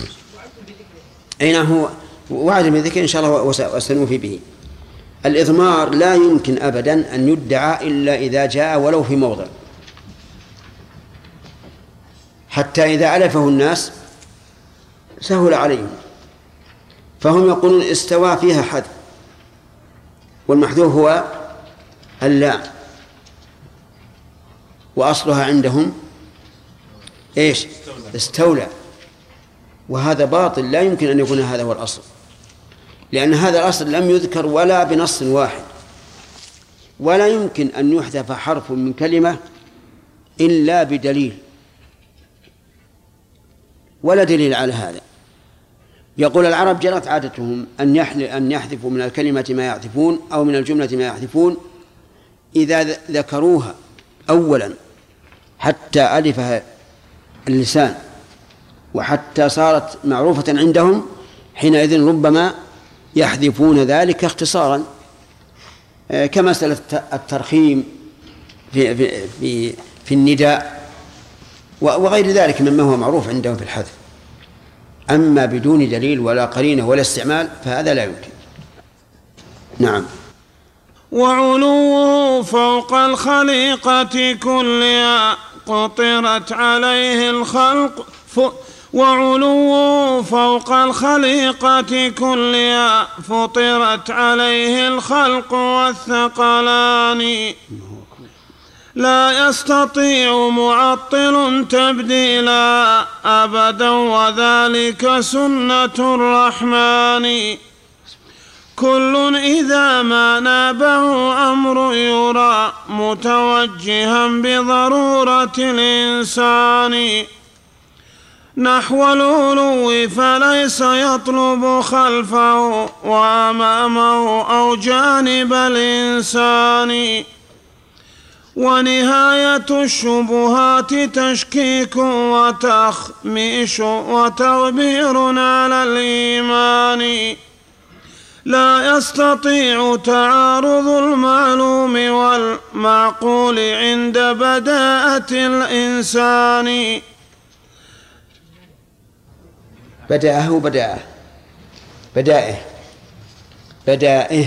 أي نعم، هو وعد بالذكر إن شاء الله وسنوفي به. الإضمار لا يمكن أبدا أن يدعى إلا إذا جاء ولو في موضع، حتى إذا ألفه الناس سهل عليهم، فهم يقولون استوى فيها حذف، والمحذوف هو اللام، وأصلها عندهم إيش؟ استولى. وهذا باطل، لا يمكن أن يكون هذا هو الأصل، لأن هذا الأصل لم يذكر ولا بنص واحد، ولا يمكن أن يحذف حرف من كلمة إلا بدليل، ولا دليل على هذا. يقول العرب جرت عادتهم أن يحذفوا من الكلمة ما يحذفون أو من الجملة ما يحذفون إذا ذكروها أولا حتى ألفها اللسان وحتى صارت معروفة عندهم، حينئذ ربما يحذفون ذلك اختصارا، كمسألة الترخيم في النداء وغير ذلك مما هو معروف عندهم في الحذف. أما بدون دليل ولا قرينة ولا استعمال فهذا لا يمكن. نعم. وعلوه فوق الخليقة كلها قطرت عليه الخلق وعلوه فوق الخليقة كلها فطرت عليه الخلق والثقلان. لا يستطيع معطل تبديلا أبدا وذلك سنة الرحمن. كل إذا ما نابه أمر يرى متوجها بضرورة الإنسان. نحو العلو فليس يطلب خلفه وأمامه أو جانب الإنسان. ونهاية الشبهات تشكيك وتخميش وتغبير على الإيمان. لا يستطيع تعارض المعلوم والمعقول عند بداءة الإنسان. بدائه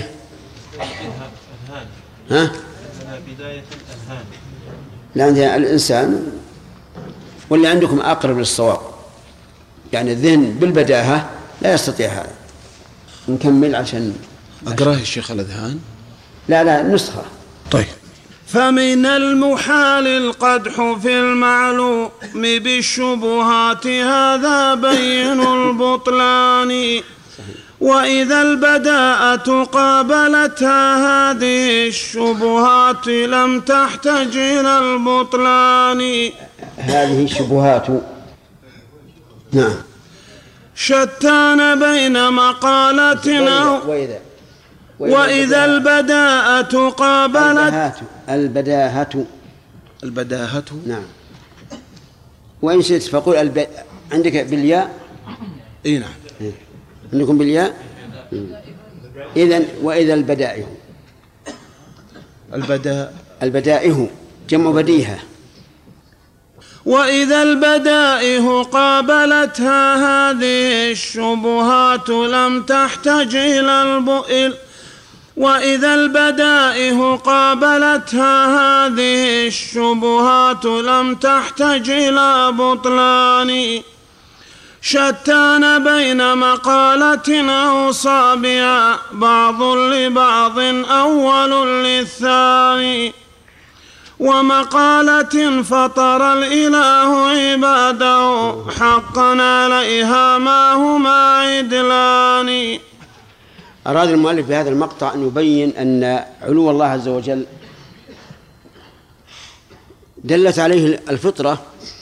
ها؟ بداية الأذهان. لا، عندنا الإنسان واللي عندكم أقرب للصواب، يعني الذهن بالبداهة لا يستطيع هذا. نكمل عشان أقرأه الشيخ الأذهان. لا نسخة. طيب. فمن المحال القدح في المعلوم بالشبهات هذا بين البطلان. وإذا البداءة قابلتها هذه الشبهات لم تحتج إلى البطلان. هذه الشبهات نعم شتان بين مقالة وإذا البداءة قابلت البداهة نعم. وإن شئت فقل عندك بالياء. إيه نعم عندكم بالياء. إذن وإذا البدائه جمع بديهة. وإذا البدائه قابلتها هذه الشبهات لم تحتج إلى وإذا البدائه قابلتها هذه الشبهات لم تحتج إلى بطلان. شتان بين مقالة أو صابعة بعض لبعض أول للثاني. ومقالة فطر الإله عباده حقا عليها ما هما عدلان. أراد المؤلف بهذا المقطع أن يبين أن علو الله عز وجل دلت عليه الفطرة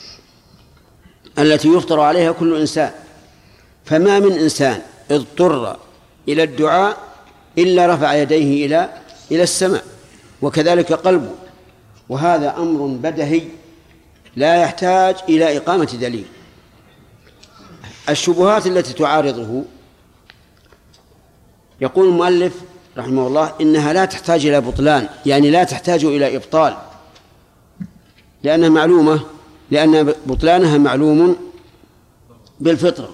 التي يفطر عليها كل إنسان، فما من إنسان اضطر إلى الدعاء إلا رفع يديه إلى السماء، وكذلك قلبه، وهذا أمر بدهي لا يحتاج إلى إقامة دليل. الشبهات التي تعارضه يقول المؤلف رحمه الله إنها لا تحتاج إلى بطلان، يعني لا تحتاج إلى إبطال، لأنها معلومة، لأن بطلانها معلوم بالفطرة.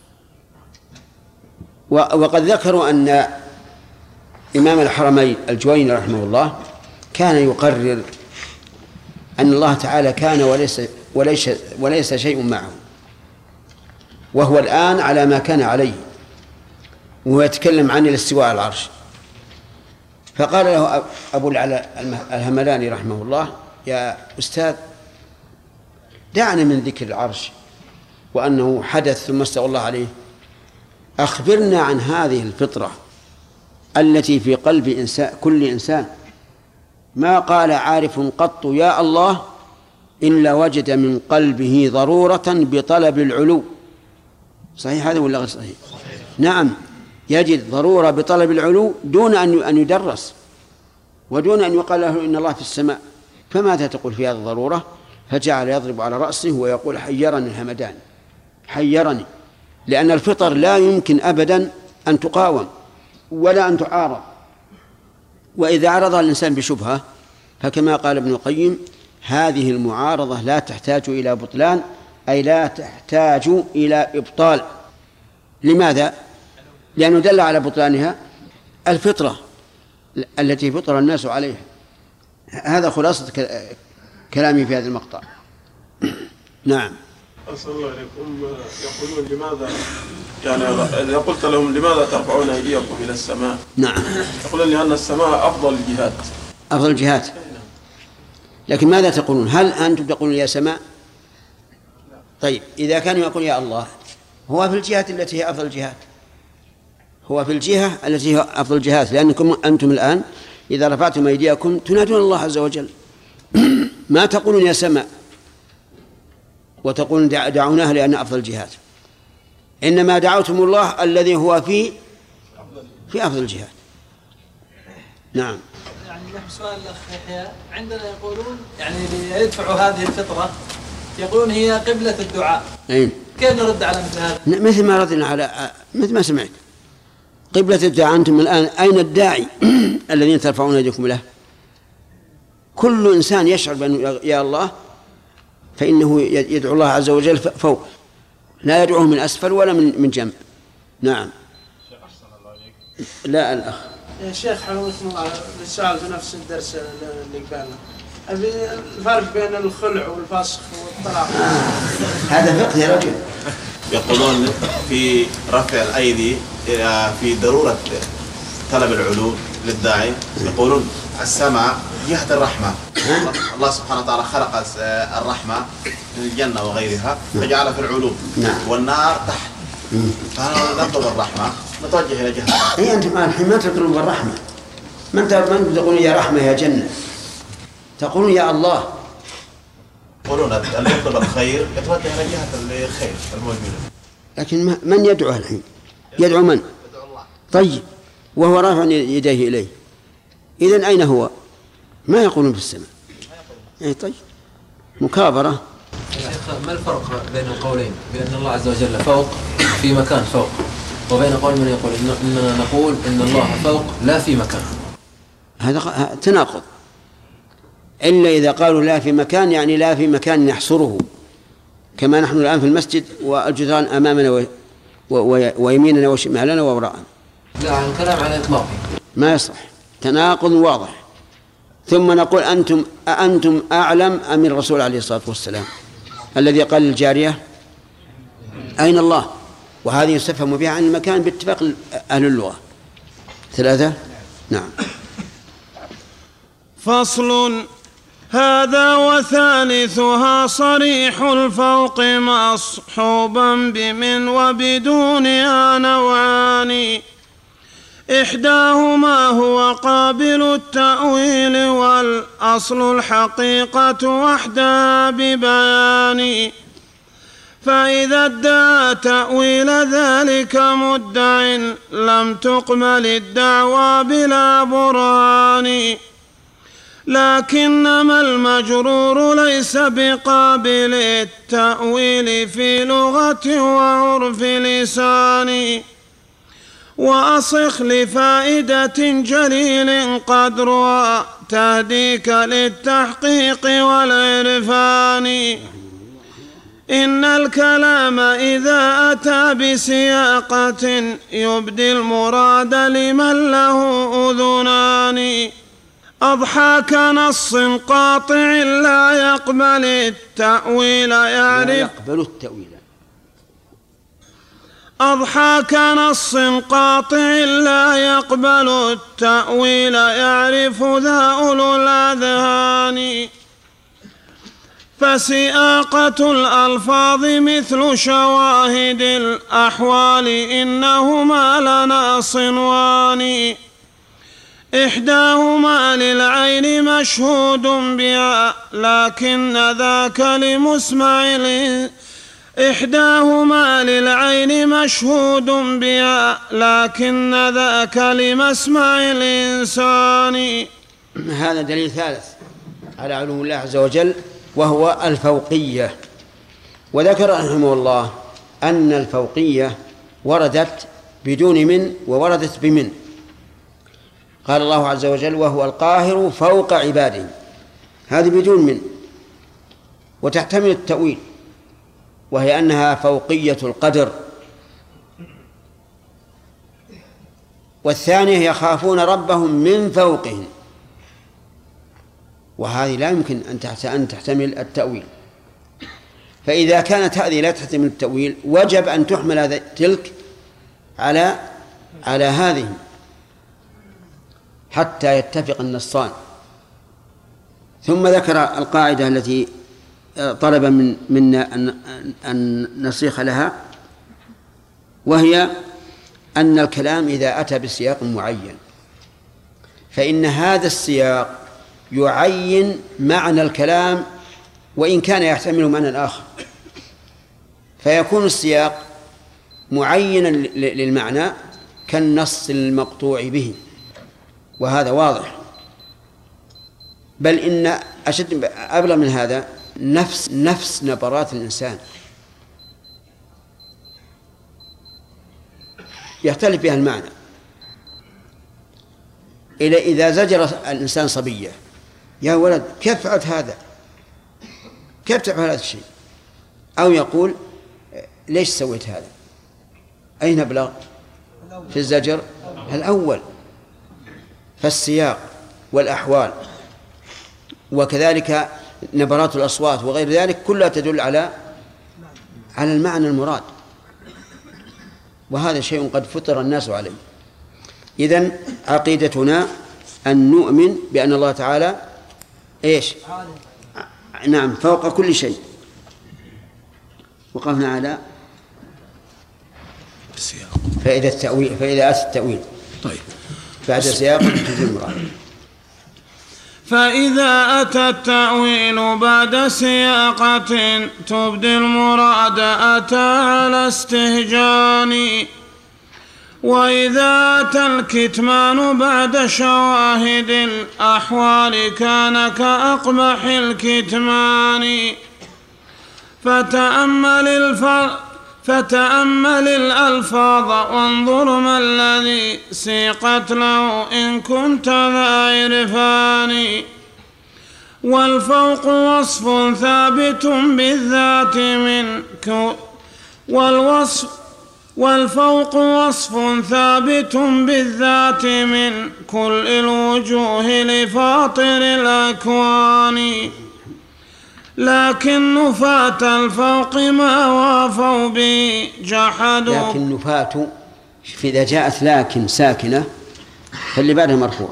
وقد ذكروا أن إمام الحرمين الجويني رحمه الله كان يقرر أن الله تعالى كان وليس شيء معه، وهو الآن على ما كان عليه، وهو يتكلم عن الاستواء على العرش. فقال له أبو العلاء الهمداني رحمه الله: يا أستاذ، دعنا من ذكر العرش وأنه حدث ثم استوى الله عليه، أخبرنا عن هذه الفطرة التي في قلب كل إنسان. ما قال عارف قط يا الله إلا وجد من قلبه ضرورة بطلب العلو. صحيح هذا ولا غير صحيح؟ نعم، يجد ضرورة بطلب العلو دون أن يدرس، ودون أن يقال له إن الله في السماء. فماذا تقول في هذه الضرورة؟ فجعل يضرب على رأسه ويقول: حيرني الهمدان، حيرني، لأن الفطر لا يمكن أبدا أن تقاوم ولا أن تعارض. وإذا عرض الإنسان بشبهة فكما قال ابن القيم: هذه المعارضة لا تحتاج إلى بطلان، أي لا تحتاج إلى إبطال. لماذا؟ لأنه دل على بطلانها الفطرة التي فطر الناس عليها. هذا خلاصة كلامي في هذا المقطع. نعم. أسأل الله عليكم. يقولون لماذا، يعني إذا قلت لهم لماذا ترفعون أيديكم إلى السماء؟ نعم. يقولون لأن السماء أفضل الجهات. أفضل الجهات. لكن ماذا تقولون؟ هل أنتم تقولون يا سماء؟ طيب، إذا كانوا يقولون يا الله، هو في الجهات التي هي أفضل الجهات، هو في الجهة التي هي أفضل الجهات، لأنكم أنتم الآن إذا رفعتم أيديكم تنادون الله عز وجل. ما تقولون يا سماء وتقولون دعوناه لأن أفضل الجهات، إنما دعوتم الله الذي هو في أفضل الجهات. نعم. يعني سؤال الأخ يحيى، عندنا يقولون يعني ليدفعوا هذه الفطرة يقولون هي قبلة الدعاء. أين؟ كيف نرد على مثل هذا؟ مثل ما ردنا على مثل ما سمعت. قبلة الدعاء أنتم الآن أين الداعي الذين ترفعون يدكم له؟ كل إنسان يشعر بأنه يا الله فإنه يدعو الله عز وجل فوق، لا يدعوه من أسفل ولا من جنب. نعم. لا الأخ. يا شيخ حوسنا السؤال في نفس الدرس اللي قبلنا، الفرق بين الخلع والفسخ والطلاق. هذا فقه يا رجل. يقولون في رفع الأيدي في ضرورة طلب العلو للداعي. يقولون السماء جهة الرحمة، الله سبحانه وتعالى خلق الرحمة من الجنة وغيرها فجعل في العلو، والنار تحت، فنحن نطلب الرحمة نتوجه إلى جهة. أي أنتم الحين ما تطلبون الرحمة، من تقولون يا رحمة يا جنة، تقولون يا الله. يقولون اللي يطلب الخير يتوجه إلى جهة الخير الموجودة. لكن من يدعو الحين؟ يدعو من؟ طيب، وهو رافع يديه إليه، إذن أين هو؟ ما يقولون في السماء. طيب، مكابرة. ما الفرق بين القولين بأن الله عز وجل فوق في مكان فوق، وبين قول من يقول إننا نقول إن الله فوق لا في مكان؟ هذا تناقض. إلا إذا قالوا لا في مكان يعني لا في مكان يحصره، كما نحن الآن في المسجد والجدران أمامنا ويميننا وشمالنا ووراءنا. لا، عن كلام على إطلاقه ما يصح، تناقض واضح. ثم نقول أنتم أعلم أم الرسول عليه الصلاة والسلام الذي قال للجارية أين الله؟ وهذه يستفهم بها عن المكان باتفاق أهل اللغة. 3. نعم. فصل. هذا وثالثها صريح الفوق مصحوبا بمن وبدونها نوعان، إحداهما هو قابل التأويل والأصل الحقيقة وحدها ببيان، فإذا ادعى تأويل ذلك مدع لم تقبل الدعوى بلا برهان، لكنما المجرور ليس بقابل التأويل في لغة وعرف لسان، وأصخ لفائدة جليل قدرها تهديك للتحقيق والعرفان. إن الكلام إذا أتى بسياقة يبدي المراد لمن له أذنان، أضحى كنص قاطع لا يقبل التأويل أضحى كنص قاطع لا يقبل التأويل يعرف ذا أولو الأذهان، فسياقة الألفاظ مثل شواهد الأحوال إنهما لنا صنوان، إحداهما للعين مشهود بها لكن ذاك لمسمع إحداهما للعين مشهود بها لكن ذاك لمسمع الإنسان. هذا دليل ثالث على علو الله عز وجل وهو الفوقية. وذكر رحمه الله أن الفوقية وردت بدون من ووردت بمن. قال الله عز وجل وهو القاهر فوق عباده، هذه بدون من، وتحتمل التأويل وهي أنها فوقية القدر. والثانية يخافون ربهم من فوقهم، وهذه لا يمكن أن تحتمل التأويل. فإذا كانت هذه لا تحتمل التأويل وجب أن تحمل تلك على هذه حتى يتفق النصان. ثم ذكر القاعدة التي طلب منا أن نصيغ لها، وهي أن الكلام إذا أتى بسياق معين فإن هذا السياق يعين معنى الكلام وإن كان يحتمل معنى آخر، فيكون السياق معينا للمعنى كالنص المقطوع به، وهذا واضح. بل إن أشد أبلغ من هذا نفس نبرات الإنسان يختلف بها المعنى. إذا زجر الإنسان صبية يا ولد كيف فعلت هذا، كيف تفعل هذا الشيء، أو يقول ليش سويت هذا، أين أبلغ في الزجر الأول. فالسياق والأحوال وكذلك نبرات الأصوات وغير ذلك كلها تدل على المعنى المراد، وهذا شيء قد فطر الناس عليه. إذن عقيدتنا أن نؤمن بأن الله تعالى إيش؟ نعم فوق كل شيء. وقفنا على فإذا أتى التأويل طيب بعد سياق تجي المراد. فإذا أتى التأويل بعد سياقة تبدي المراد أتى على استهجان، وإذا أتى الكتمان بعد شواهد الأحوال كان كأقبح الكتمان. فتأمل الألفاظ وانظر ما الذي سيقت له إن كنت ذا عرفان. والفوق وصف ثابت بالذات والفوق وصف ثابت بالذات من كل الوجوه لفاطر الأكوان. لكن نفاة الفوق ما وافوا به جحدوا. لكن نفاة إذا جاءت لكن ساكنة فاللي بعدها مرفوع.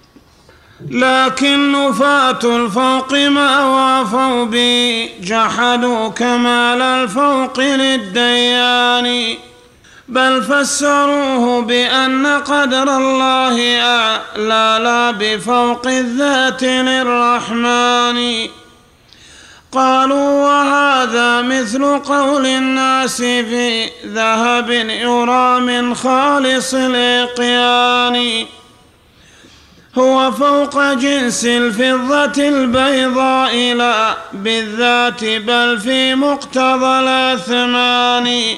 لكن نفاة الفوق ما وافوا به جحدوا كمال الفوق للديان. بل فسروه بأن قدر الله أعلى لا بفوق الذات للرحمن. قالوا وهذا مثل قول الناس في ذهب يرى من خالص الإقيان، هو فوق جنس الفضة البيضاء لا بالذات بل في مقتضى الأثمان.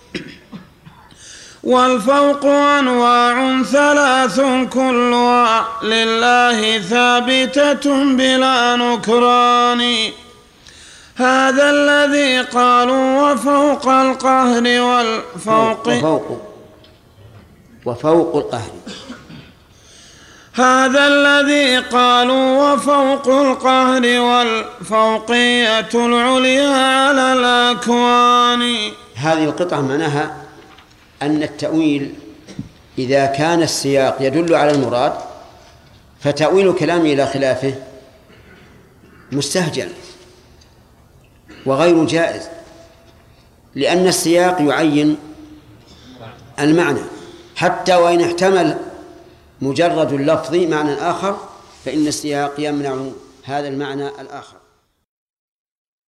والفوق أنواع ثلاث كلها لله ثابتة بلا نكران. هذا الذي قالوا وفوق القهر وفوق القهر. هذا الذي قالوا وفوق القهر والفوقية العليا على الأكوان. هذه القطعة معناها أن التأويل إذا كان السياق يدل على المراد فتأويل كلامه إلى خلافه مستهجن وغير جائز، لأن السياق يعين المعنى، حتى وإن احتمل مجرد اللفظ معنى آخر فإن السياق يمنع هذا المعنى الآخر.